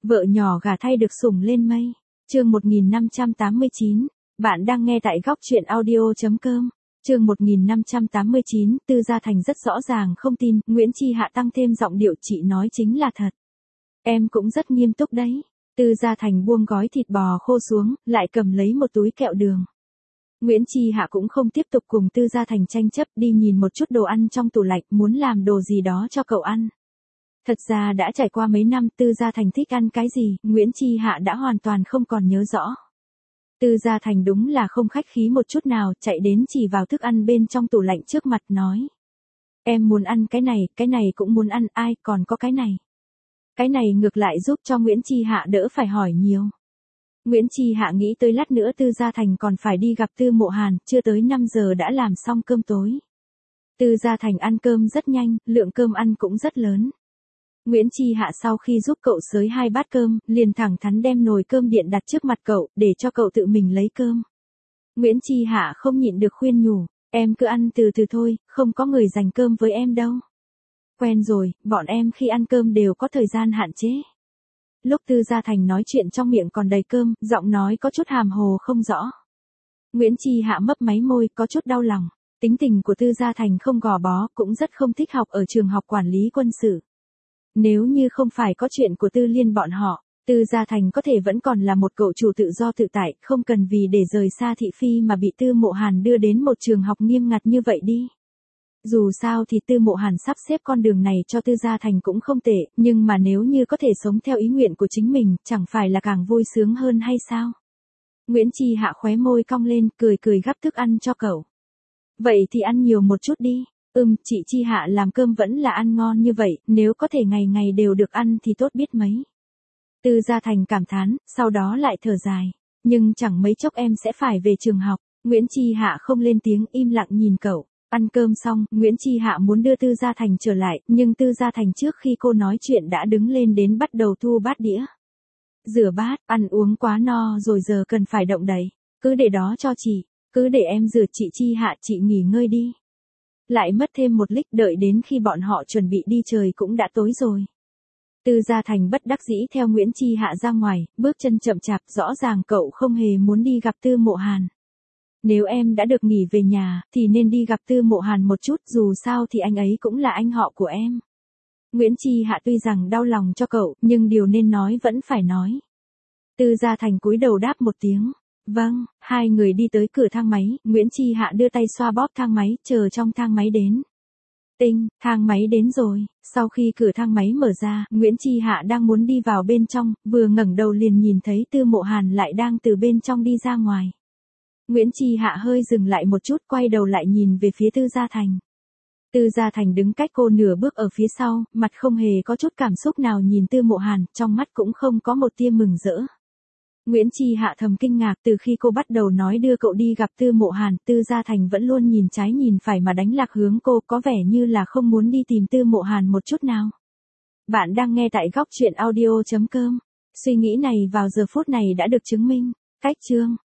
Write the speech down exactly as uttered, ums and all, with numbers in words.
Vợ nhỏ gả thay được sủng lên mây. Chương một nghìn năm trăm tám mươi chín. Bạn đang nghe tại góc truyện audio chấm com. Chương một nghìn năm trăm tám mươi chín, Tư Gia Thành rất rõ ràng không tin, Nguyễn Chi Hạ tăng thêm giọng điệu, chị nói chính là thật. Em cũng rất nghiêm túc đấy. Tư Gia Thành buông gói thịt bò khô xuống, lại cầm lấy một túi kẹo đường. Nguyễn Chi Hạ cũng không tiếp tục cùng Tư Gia Thành tranh chấp, đi nhìn một chút đồ ăn trong tủ lạnh, muốn làm đồ gì đó cho cậu ăn. Thật ra đã trải qua mấy năm, Tư Gia Thành thích ăn cái gì, Nguyễn Chi Hạ đã hoàn toàn không còn nhớ rõ. Tư Gia Thành đúng là không khách khí một chút nào, chạy đến chỉ vào thức ăn bên trong tủ lạnh trước mặt nói. Em muốn ăn cái này, cái này cũng muốn ăn, ai, còn có cái này. Cái này ngược lại giúp cho Nguyễn Chi Hạ đỡ phải hỏi nhiều. Nguyễn Chi Hạ nghĩ tới lát nữa Tư Gia Thành còn phải đi gặp Tư Mộ Hàn, chưa tới năm giờ đã làm xong cơm tối. Tư Gia Thành ăn cơm rất nhanh, lượng cơm ăn cũng rất lớn. Nguyễn Chi Hạ sau khi giúp cậu xới hai bát cơm, liền thẳng thắn đem nồi cơm điện đặt trước mặt cậu, để cho cậu tự mình lấy cơm. Nguyễn Chi Hạ không nhịn được khuyên nhủ, em cứ ăn từ từ thôi, không có người dành cơm với em đâu. Quen rồi, bọn em khi ăn cơm đều có thời gian hạn chế. Lúc Tư Gia Thành nói chuyện trong miệng còn đầy cơm, giọng nói có chút hàm hồ không rõ. Nguyễn Chi Hạ mấp máy môi, có chút đau lòng. Tính tình của Tư Gia Thành không gò bó, cũng rất không thích học ở trường học quản lý quân sự. Nếu như không phải có chuyện của Tư Liên bọn họ, Tư Gia Thành có thể vẫn còn là một cậu chủ tự do tự tại, không cần vì để rời xa thị phi mà bị Tư Mộ Hàn đưa đến một trường học nghiêm ngặt như vậy đi. Dù sao thì Tư Mộ Hàn sắp xếp con đường này cho Tư Gia Thành cũng không tệ, nhưng mà nếu như có thể sống theo ý nguyện của chính mình, chẳng phải là càng vui sướng hơn hay sao? Nguyễn Chi Hạ khóe môi cong lên, cười cười gắp thức ăn cho cậu. Vậy thì ăn nhiều một chút đi. Ừm, chị Chi Hạ làm cơm vẫn là ăn ngon như vậy, nếu có thể ngày ngày đều được ăn thì tốt biết mấy. Tư Gia Thành cảm thán, sau đó lại thở dài. Nhưng chẳng mấy chốc em sẽ phải về trường học. Nguyễn Chi Hạ không lên tiếng, im lặng nhìn cậu. Ăn cơm xong, Nguyễn Chi Hạ muốn đưa Tư Gia Thành trở lại, nhưng Tư Gia Thành trước khi cô nói chuyện đã đứng lên đến bắt đầu thu bát đĩa. Rửa bát, ăn uống quá no rồi giờ cần phải động đậy. Cứ để đó cho chị, cứ để em rửa, chị Chi Hạ, chị nghỉ ngơi đi. Lại mất thêm một lít, đợi đến khi bọn họ chuẩn bị đi trời cũng đã tối rồi. Tư Gia Thành bất đắc dĩ theo Nguyễn Chi Hạ ra ngoài, bước chân chậm chạp, rõ ràng cậu không hề muốn đi gặp Tư Mộ Hàn. Nếu em đã được nghỉ về nhà, thì nên đi gặp Tư Mộ Hàn một chút, dù sao thì anh ấy cũng là anh họ của em. Nguyễn Chi Hạ tuy rằng đau lòng cho cậu, nhưng điều nên nói vẫn phải nói. Tư Gia Thành cúi đầu đáp một tiếng. Vâng, hai người đi tới cửa thang máy, Nguyễn Chi Hạ đưa tay xoa bóp thang máy, chờ trong thang máy đến. Tinh, thang máy đến rồi. Sau khi cửa thang máy mở ra, Nguyễn Chi Hạ đang muốn đi vào bên trong, vừa ngẩng đầu liền nhìn thấy Tư Mộ Hàn lại đang từ bên trong đi ra ngoài. Nguyễn Chi Hạ hơi dừng lại một chút, quay đầu lại nhìn về phía Tư Gia Thành. Tư Gia Thành đứng cách cô nửa bước ở phía sau, mặt không hề có chút cảm xúc nào nhìn Tư Mộ Hàn, trong mắt cũng không có một tia mừng rỡ. Nguyễn Chi Hạ thầm kinh ngạc, từ khi cô bắt đầu nói đưa cậu đi gặp Tư Mộ Hàn, Tư Gia Thành vẫn luôn nhìn trái nhìn phải mà đánh lạc hướng cô, có vẻ như là không muốn đi tìm Tư Mộ Hàn một chút nào. Bạn đang nghe tại góc truyện audio chấm com. Suy nghĩ này vào giờ phút này đã được chứng minh. Cách chương